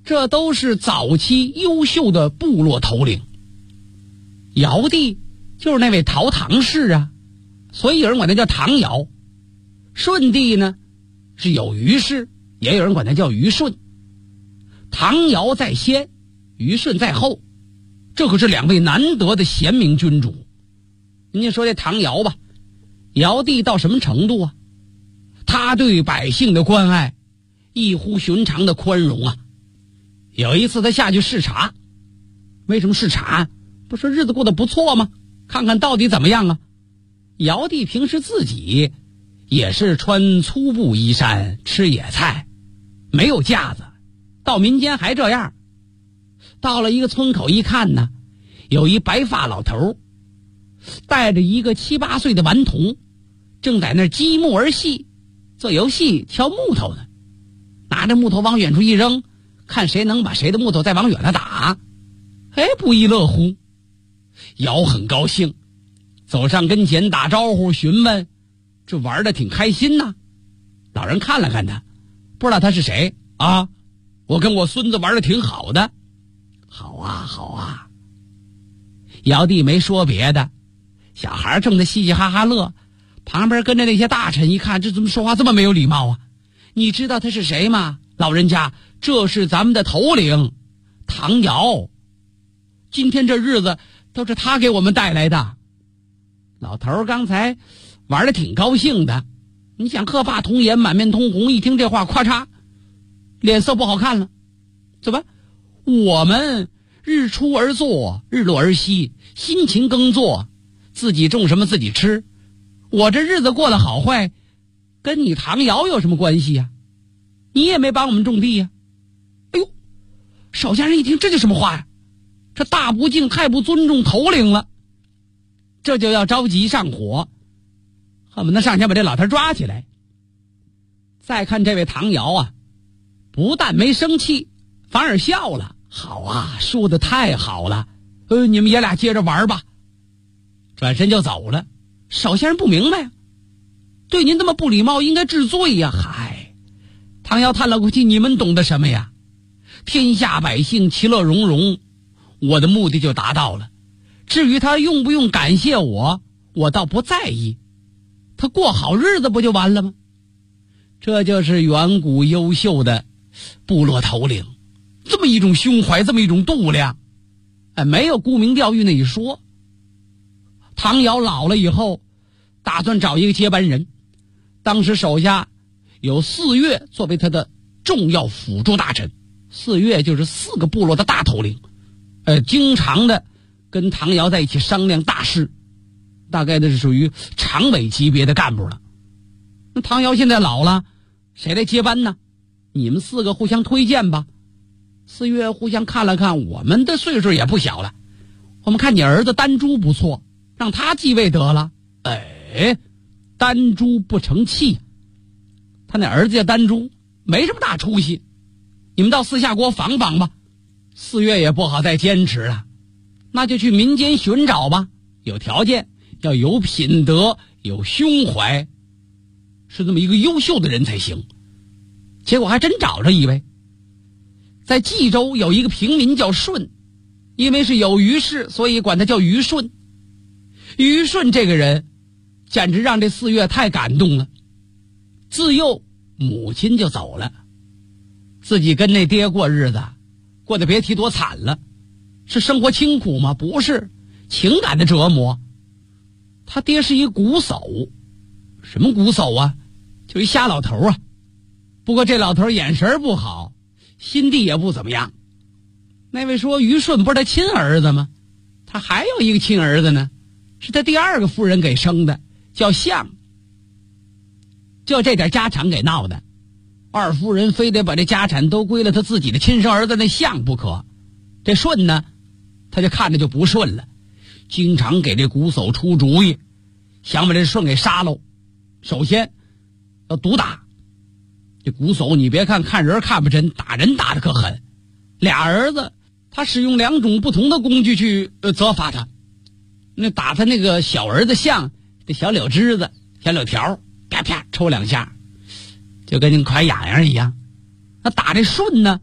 这都是早期优秀的部落头领。尧帝就是那位陶唐氏啊，所以有人管他叫唐尧。舜帝呢是有虞氏，也有人管他叫虞舜。唐尧在先，虞舜在后，这可是两位难得的贤明君主。人家说这唐尧吧，尧帝到什么程度啊？他对百姓的关爱异乎寻常的宽容啊。有一次他下去视察，为什么视察？不是日子过得不错吗？看看到底怎么样啊？尧帝平时自己也是穿粗布衣衫，吃野菜，没有架子，到民间还这样。到了一个村口一看呢，有一白发老头带着一个7、8岁的顽童，正在那积木儿戏，做游戏敲木头呢，拿着木头往远处一扔，看谁能把谁的木头再往远了打。不亦乐乎。尧很高兴，走上跟前打招呼询问，这玩得挺开心呐。老人看了看他，不知道他是谁啊？我跟我孙子玩得挺好的。好啊好啊。尧帝没说别的，小孩正在嘻嘻哈哈乐，旁边跟着那些大臣一看，这怎么说话这么没有礼貌啊？你知道他是谁吗？老人家，这是咱们的头领唐尧，今天这日子都是他给我们带来的。老头刚才玩得挺高兴的，你想鹤发童颜，满面通红，一听这话，咔嚓，脸色不好看了。怎么？我们日出而作，日落而息，辛勤耕作，自己种什么自己吃。我这日子过得好坏，跟你唐尧有什么关系呀？你也没帮我们种地呀。哎呦，手下人一听，这就什么话呀？这大不敬，太不尊重头领了。这就要着急上火，恨不得上前把这老头抓起来。再看这位唐尧啊，不但没生气，反而笑了。好啊，说的太好了，你们爷俩接着玩吧。转身就走了。手下人不明白呀，对您这么不礼貌，应该治罪呀。嗨，唐尧叹了口气，你们懂得什么呀？天下百姓其乐融融，我的目的就达到了。至于他用不用感谢我，我倒不在意，他过好日子不就完了吗？这就是远古优秀的部落头领，这么一种胸怀，这么一种度量，没有沽名钓誉那一说。唐尧老了以后，打算找一个接班人，当时手下有4岳作为他的重要辅助大臣。4岳就是4个部落的大头领，经常的跟唐尧在一起商量大事，大概的是属于常委级别的干部了。那唐尧现在老了，谁来接班呢？你们4个互相推荐吧。4岳互相看了看，我们的岁数也不小了，我们看你儿子丹朱不错，让他继位得了。丹朱不成器，他那儿子叫丹朱，没什么大出息，你们到私下给我访访吧。4岳也不好再坚持了，那就去民间寻找吧。有条件，要有品德，有胸怀，是这么一个优秀的人才行。结果还真找着一位，在冀州有一个平民叫舜，因为是有虞氏，所以管他叫虞舜。虞舜这个人简直让这4岳太感动了。自幼母亲就走了，自己跟那爹过日子，过得别提多惨了。是生活清苦吗？不是，情感的折磨。他爹是一瞽叟。什么瞽叟啊？就一瞎老头啊。不过这老头眼神不好，心地也不怎么样。那位说虞舜不是他亲儿子吗？他还有一个亲儿子呢，是他第2个夫人给生的，叫象。就这点家产给闹的，二夫人非得把这家产都归了他自己的亲生儿子那象不可。这舜呢，他就看着就不顺了，经常给这瞽叟出主意，想把这舜给杀喽。首先要毒打这瞽叟，你别看人看不真，打人打得可狠。俩儿子他使用2种不同的工具去责罚他。那打他那个小儿子象，这小柳枝子小柳条啪啪抽2下，就跟那快痒痒一样。那打这舜呢，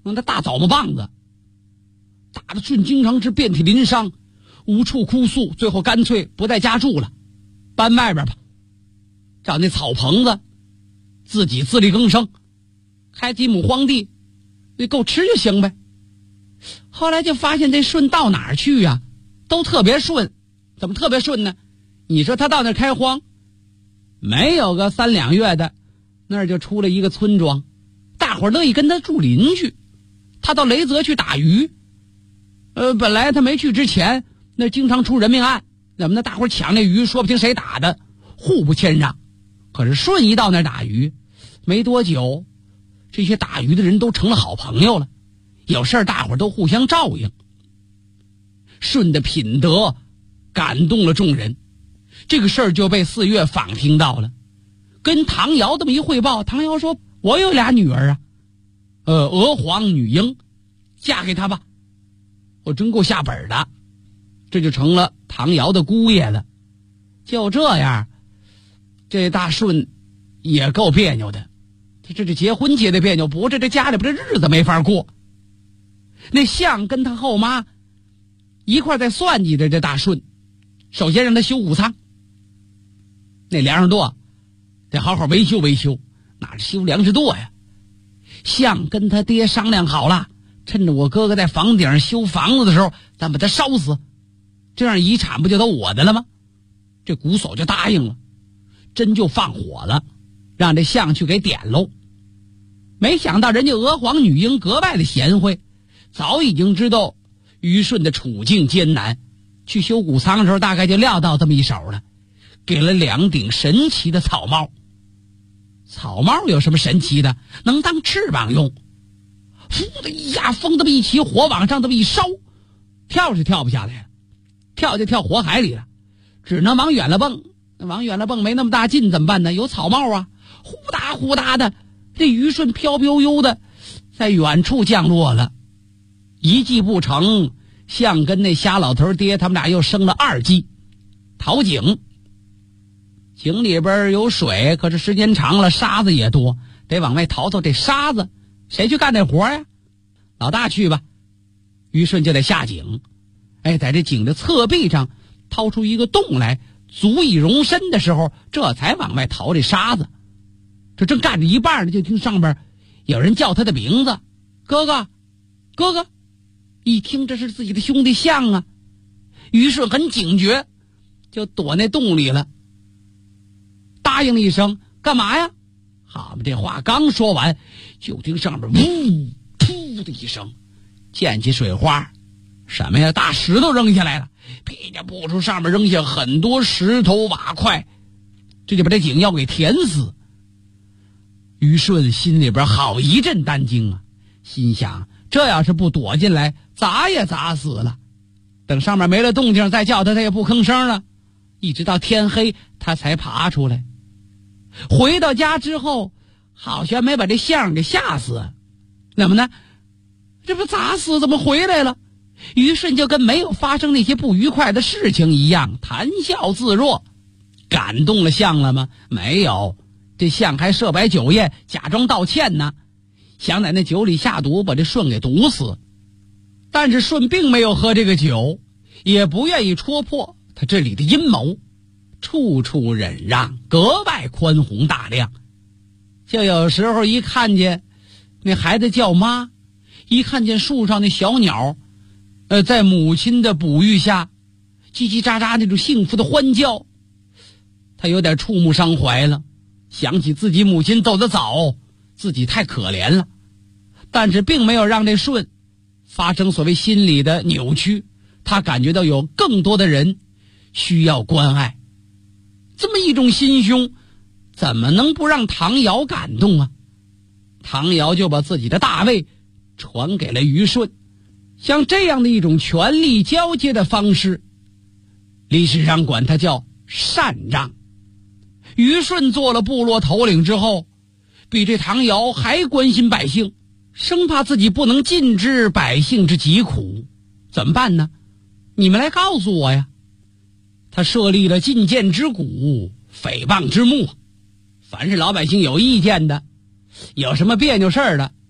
那大枣木棒子，打的舜经常是遍体鳞伤，无处哭诉，最后干脆不在家住了，搬外边吧，找那草棚子，自己自力更生，开几亩荒地，那够吃就行呗。后来就发现这舜到哪儿去啊，都特别顺。怎么特别顺呢？你说他到那儿开荒，没有个3、2月的，那儿就出了一个村庄，大伙儿乐意跟他住邻居。他到雷泽去打鱼，本来他没去之前，那经常出人命案，怎么呢？大伙儿抢那鱼，说不清谁打的，互不谦让。可是舜一到那儿打鱼，没多久，这些打鱼的人都成了好朋友了，有事儿大伙儿都互相照应。舜的品德感动了众人，这个事儿就被4月坊听到了，跟唐尧这么一汇报，唐尧说：“我有俩女儿啊，娥皇、女英，嫁给他吧。”我真够下本的，这就成了唐尧的姑爷了。就这样，这大舜也够别扭的，这结婚结的别扭，不是这家里边这日子没法过。那相跟他后妈一块在算计着这大舜，首先让他修谷仓，那粮食垛得好好维修维修，哪是修粮食垛呀？相跟他爹商量好了，趁着我哥哥在房顶上修房子的时候，咱把他烧死，这样遗产不就都我的了吗？这瞽叟就答应了，真就放火了，让这相去给点喽。没想到人家娥皇女英格外的贤惠，早已经知道虞舜的处境艰难，去修谷仓的时候大概就料到这么一手了，给了2顶神奇的草帽。草帽有什么神奇的？能当翅膀用。呼的一下，风这么一起，火往上这么一烧，跳是跳不下来了，跳就跳火海里了，只能往远了蹦。往远了蹦没那么大劲怎么办呢？有草帽啊，呼哒呼哒的，这虞舜飘飘悠的在远处降落了。一计不成，相跟那瞎老头爹他们俩又生了2计，淘井。井里边有水，可是时间长了沙子也多，得往外淘这沙子，谁去干这活呀？老大去吧。虞舜就得下井，在这井的侧壁上掏出一个洞来，足以容身的时候，这才往外淘这沙子。这正干着一半呢，就听上边有人叫他的名字：“哥哥，哥哥！”一听这是自己的兄弟相啊，虞舜很警觉，就躲那洞里了。答应了一声：“干嘛呀？”好嘛，这话刚说完，就听上面呜噗的一声，溅起水花。什么呀？大石头扔下来了，噼里扑出，上面扔下很多石头瓦块，这就把这井要给填死。虞舜心里边好一阵担惊啊，心想这要是不躲进来，砸也砸死了。等上面没了动静再叫他，他也不吭声了。一直到天黑，他才爬出来。回到家之后，好像没把这相给吓死。怎么呢？这不砸死怎么回来了？虞舜就跟没有发生那些不愉快的事情一样，谈笑自若。感动了相了吗？没有，这相还设摆酒宴，假装道歉呢，想在那酒里下毒，把这舜给毒死。但是舜并没有喝这个酒，也不愿意戳破他这里的阴谋，处处忍让，格外宽宏大量。就有时候一看见那孩子叫妈，一看见树上那小鸟在母亲的哺育下叽叽喳喳那种幸福的欢叫，他有点触目伤怀了，想起自己母亲走得早，自己太可怜了。但是并没有让这舜发生所谓心理的扭曲，他感觉到有更多的人需要关爱。这么一种心胸，怎么能不让唐尧感动啊？唐尧就把自己的大位传给了虞舜。像这样的一种权力交接的方式，历史上管它叫禅让。虞舜做了部落头领之后，比这唐尧还关心百姓，生怕自己不能尽知百姓之疾苦。怎么办呢？你们来告诉我呀。他设立了进谏之鼓，诽谤之幕，凡是老百姓有意见的，有什么别扭事儿的，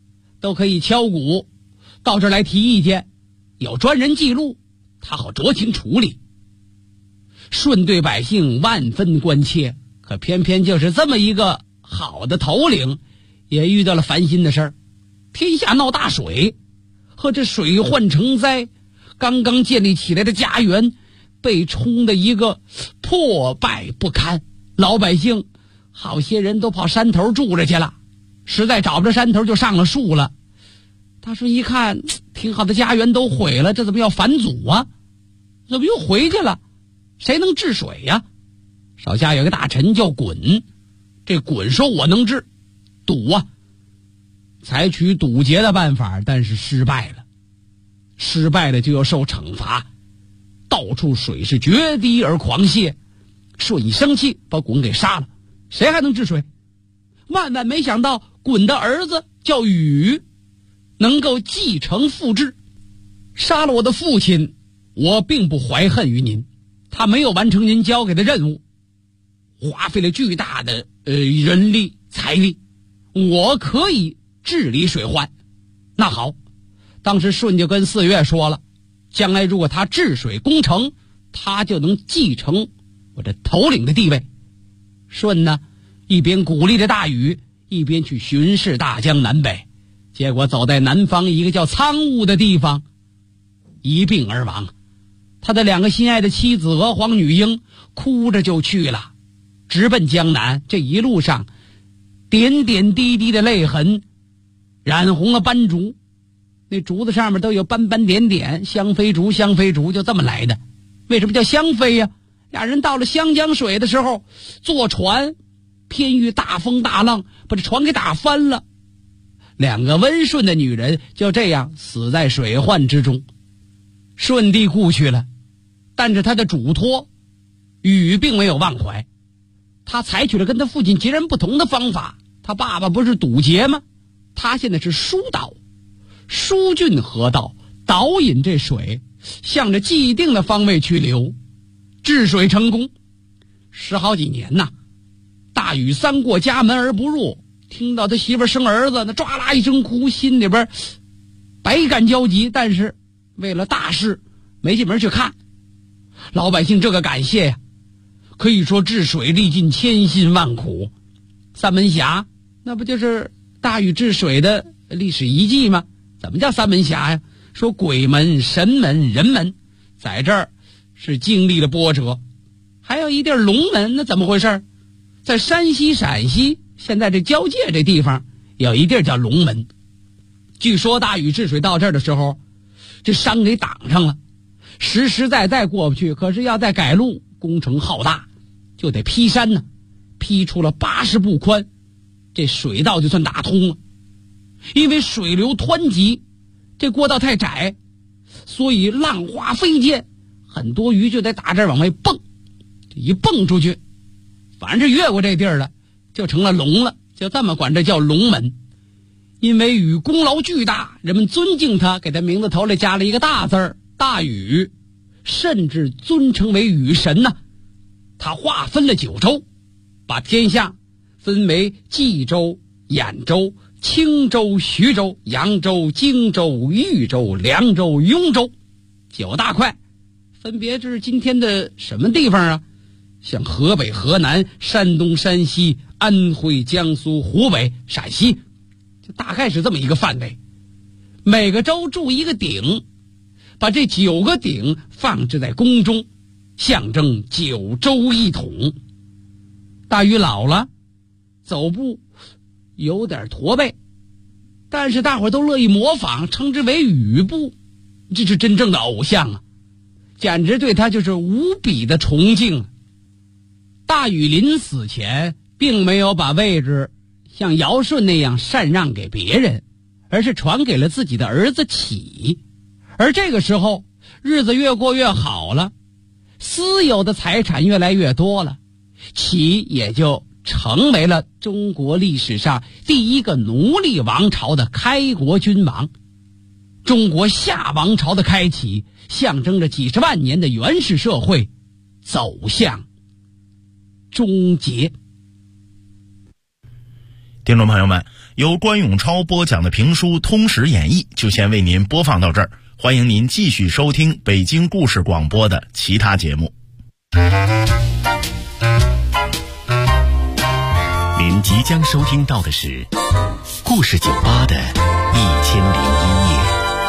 都可以敲鼓到这儿来提意见，有专人记录，他好酌情处理。舜对百姓万分关切，可偏偏就是这么一个好的头领，也遇到了烦心的事儿。天下闹大水，和这水患成灾，刚刚建立起来的家园被冲得一个破败不堪，老百姓好些人都跑山头住着去了，实在找不着山头就上了树了。他说一看挺好的家园都毁了，这怎么要反祖啊？怎么又回去了？谁能治水呀？手下有个大臣叫鲧，这鲧说我能治，堵啊，采取堵截的办法，但是失败了就要受惩罚，到处水是决堤而狂泻。舜一生气把鲧给杀了，谁还能治水？万万没想到鲧的儿子叫禹能够继承父志，杀了我的父亲，我并不怀恨于您，他没有完成您交给的任务，花费了巨大的人力财力，我可以治理水患。那好，当时舜就跟四岳说了，将来如果他治水攻城，他就能继承我这头领的地位。舜呢，一边鼓励着大禹，一边去巡视大江南北，结果走在南方一个叫苍梧的地方，一病而亡。他的2个心爱的妻子娥皇女英哭着就去了，直奔江南。这一路上点点滴滴的泪痕染红了斑竹，那竹子上面都有斑斑点点，香妃竹就这么来的。为什么叫香妃呀？俩人到了湘江水的时候，坐船偏遇大风大浪，把这船给打翻了，2个温顺的女人就这样死在水患之中。舜帝故去了，但是他的嘱托禹并没有忘怀，他采取了跟他父亲截然不同的方法。他爸爸不是堵截吗？他现在是疏导，疏浚河道，导引这水向着既定的方位去流，治水成功。10好几年呐，大禹3过家门而不入，听到他媳妇生儿子，那唰啦一声哭，心里边百感交集，但是为了大事没进门去看。老百姓这个感谢呀，可以说治水历尽千辛万苦。三门峡那不就是大禹治水的历史遗迹吗？怎么叫三门峡呀？说鬼门、神门、人门在这儿是经历了波折。还有一地龙门，那怎么回事？在山西陕西现在这交界这地方有一地叫龙门。据说大禹治水到这儿的时候，这山给挡上了，实在过不去，可是要再改路，工程浩大，就得劈山呢，劈出了80步宽，这水道就算打通了。因为水流湍急，这过道太窄，所以浪花飞溅，很多鱼就得打这儿往外蹦，一蹦出去，反正越过这地儿了，就成了龙了，就这么管这叫龙门。因为禹功劳巨大，人们尊敬他，给他名字头里加了一个大字儿，大禹，甚至尊称为禹神呐。他划分了9州，把天下分为冀州、兖州、青州、徐州、扬州、荆州、豫州、凉州、雍州，9大块，分别是今天的什么地方啊？像河北、河南、山东、山西、安徽、江苏、湖北、陕西，就大概是这么一个范围。每个州筑一个鼎，把这9个鼎放置在宫中，象征9州一统。大禹老了，走步有点驼背，但是大伙都乐意模仿，称之为禹步，这是真正的偶像啊，简直对他就是无比的崇敬。大禹临死前并没有把位置像尧舜那样禅让给别人，而是传给了自己的儿子启。而这个时候日子越过越好了，私有的财产越来越多了，启也就成为了中国历史上第一个奴隶王朝的开国君王。中国夏王朝的开启，象征着几十万年的原始社会走向终结。 听众朋友们，由关永超播讲的评书《通史演义》就先为您播放到这儿，欢迎您继续收听北京故事广播的其他节目。 您即将收听到的是故事酒吧的1001夜。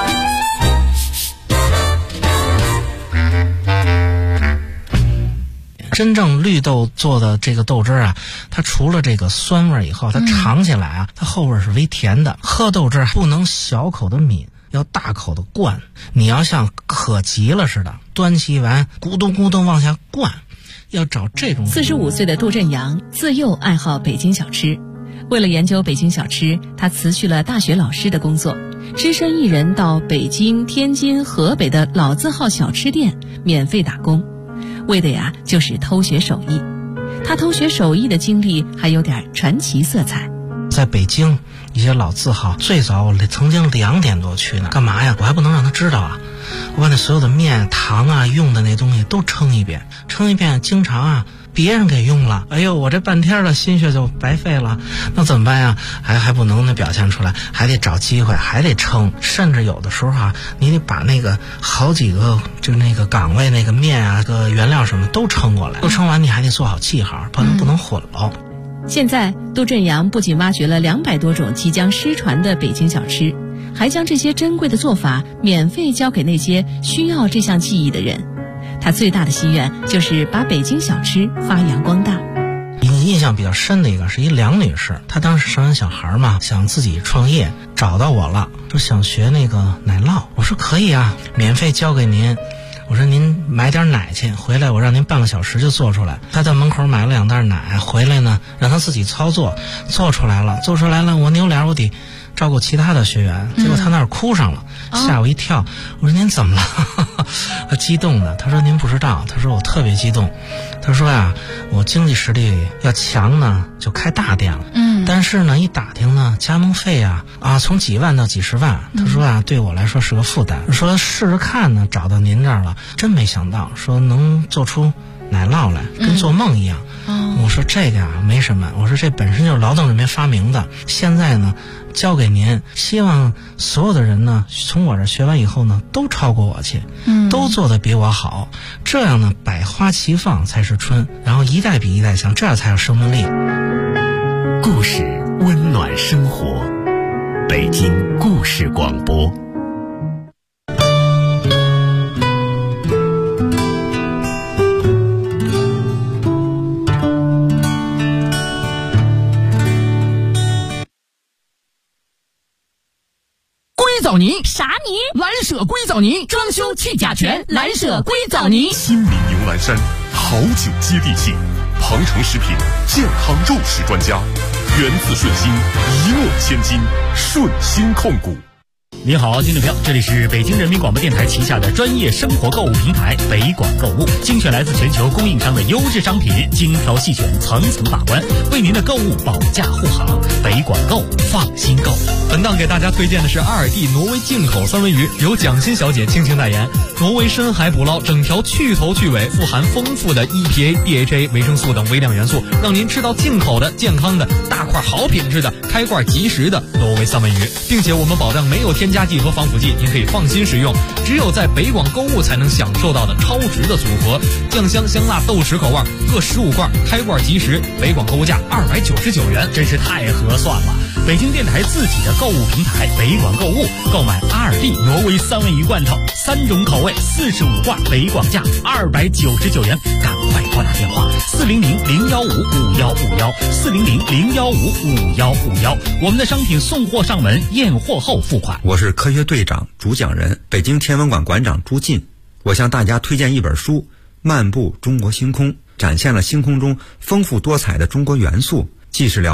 真正绿豆做的这个豆汁啊，它除了这个酸味以后，它尝起来啊，它后味是微甜的。喝豆汁不能小口的抿，要大口的灌。你要像渴急了似的，端起碗咕咚咕咚往下灌，要找这种。 45岁的杜振阳自幼爱好北京小吃，为了研究北京小吃，他辞去了大学老师的工作，只身一人到北京、天津、河北的老字号小吃店免费打工。为的呀，就是偷学手艺。他偷学手艺的经历还有点传奇色彩。 在北京一些老字号，最早我曾经2点多去呢，干嘛呀？我还不能让他知道啊！我把那所有的面、糖啊、用的那东西都称一遍，经常啊别人给用了，哎呦，我这半天的心血就白费了，那怎么办呀？还不能那表现出来，还得找机会，还得称，甚至有的时候啊，你得把那个好几个就那个岗位那个面啊、个原料什么都称过来，都称完你还得做好记号，不能混喽。 现在杜振阳不仅挖掘了200多种即将失传的北京小吃，还将这些珍贵的做法免费教给那些需要这项技艺的人。他最大的心愿就是把北京小吃发扬光大。 印象比较深的一个是一梁女士，她当时生完小孩嘛，想自己创业，找到我了，说想学那个奶酪。我说可以啊，免费教给您。我说您买点奶去，回来我让您半个小时就做出来。他在门口买了2袋奶，回来呢让他自己操作，做出来了，我扭脸我得照顾其他的学员，结果他那儿哭上了，吓我一跳。我说您怎么了？他激动的，他说您不知道，他说我特别激动。他说呀，我经济实力要强呢，就开大店了。但是呢，一打听呢，加盟费啊从几万到几十万。他说啊，对我来说是个负担。说试着看呢，找到您这儿了，真没想到，说能做出奶酪来，跟做梦一样。我说这个啊没什么，我说这本身就是劳动人民发明的，现在呢交给您，希望所有的人呢从我这学完以后呢都超过我去，都做得比我好，这样呢百花齐放才是春，然后一代比一代强，这样才有生命力。 故事温暖生活，北京故事广播。 硅藻泥啥泥？ 蓝舍硅藻泥，装修去甲醛，蓝舍硅藻泥。 新民牛栏山，好酒接地气，鹏程食品健康肉食专家，源自顺心，一诺千金，顺心控股。 您好，听众朋友，这里是北京人民广播电台旗下的专业生活购物平台北广购物，精选来自全球供应商的优质商品，精挑细选，层层把关，为您的购物保驾护航。北广购，放心购。 本档给大家推荐的是阿尔蒂挪威进口三文鱼，由蒋欣小姐倾情代言。挪威深海捕捞，整条去头去尾，富含丰富的 EPA、DHA、维生素等微量元素，让您吃到进口的、健康的、大块好品质的、开罐即食的挪威三文鱼，并且我们保障没有添加剂和防腐剂，您可以放心食用。只有在北广购物才能享受到的超值的组合，酱香香辣豆豉口味各15罐，开罐即食，北广购物价299元， 真是太合算了。北京电台自己的购物平台北广购物，购买阿尔蒂挪威三文鱼罐头，3种口味，45罐，北广价299元，赶快拨打电话400-015-5151，400-015-5151，我们的商品送货上门，验货后付款。 我是科学队长主讲人，北京天文馆馆长朱进。我向大家推荐一本书《漫步中国星空》，展现了星空中丰富多彩的中国元素，既是了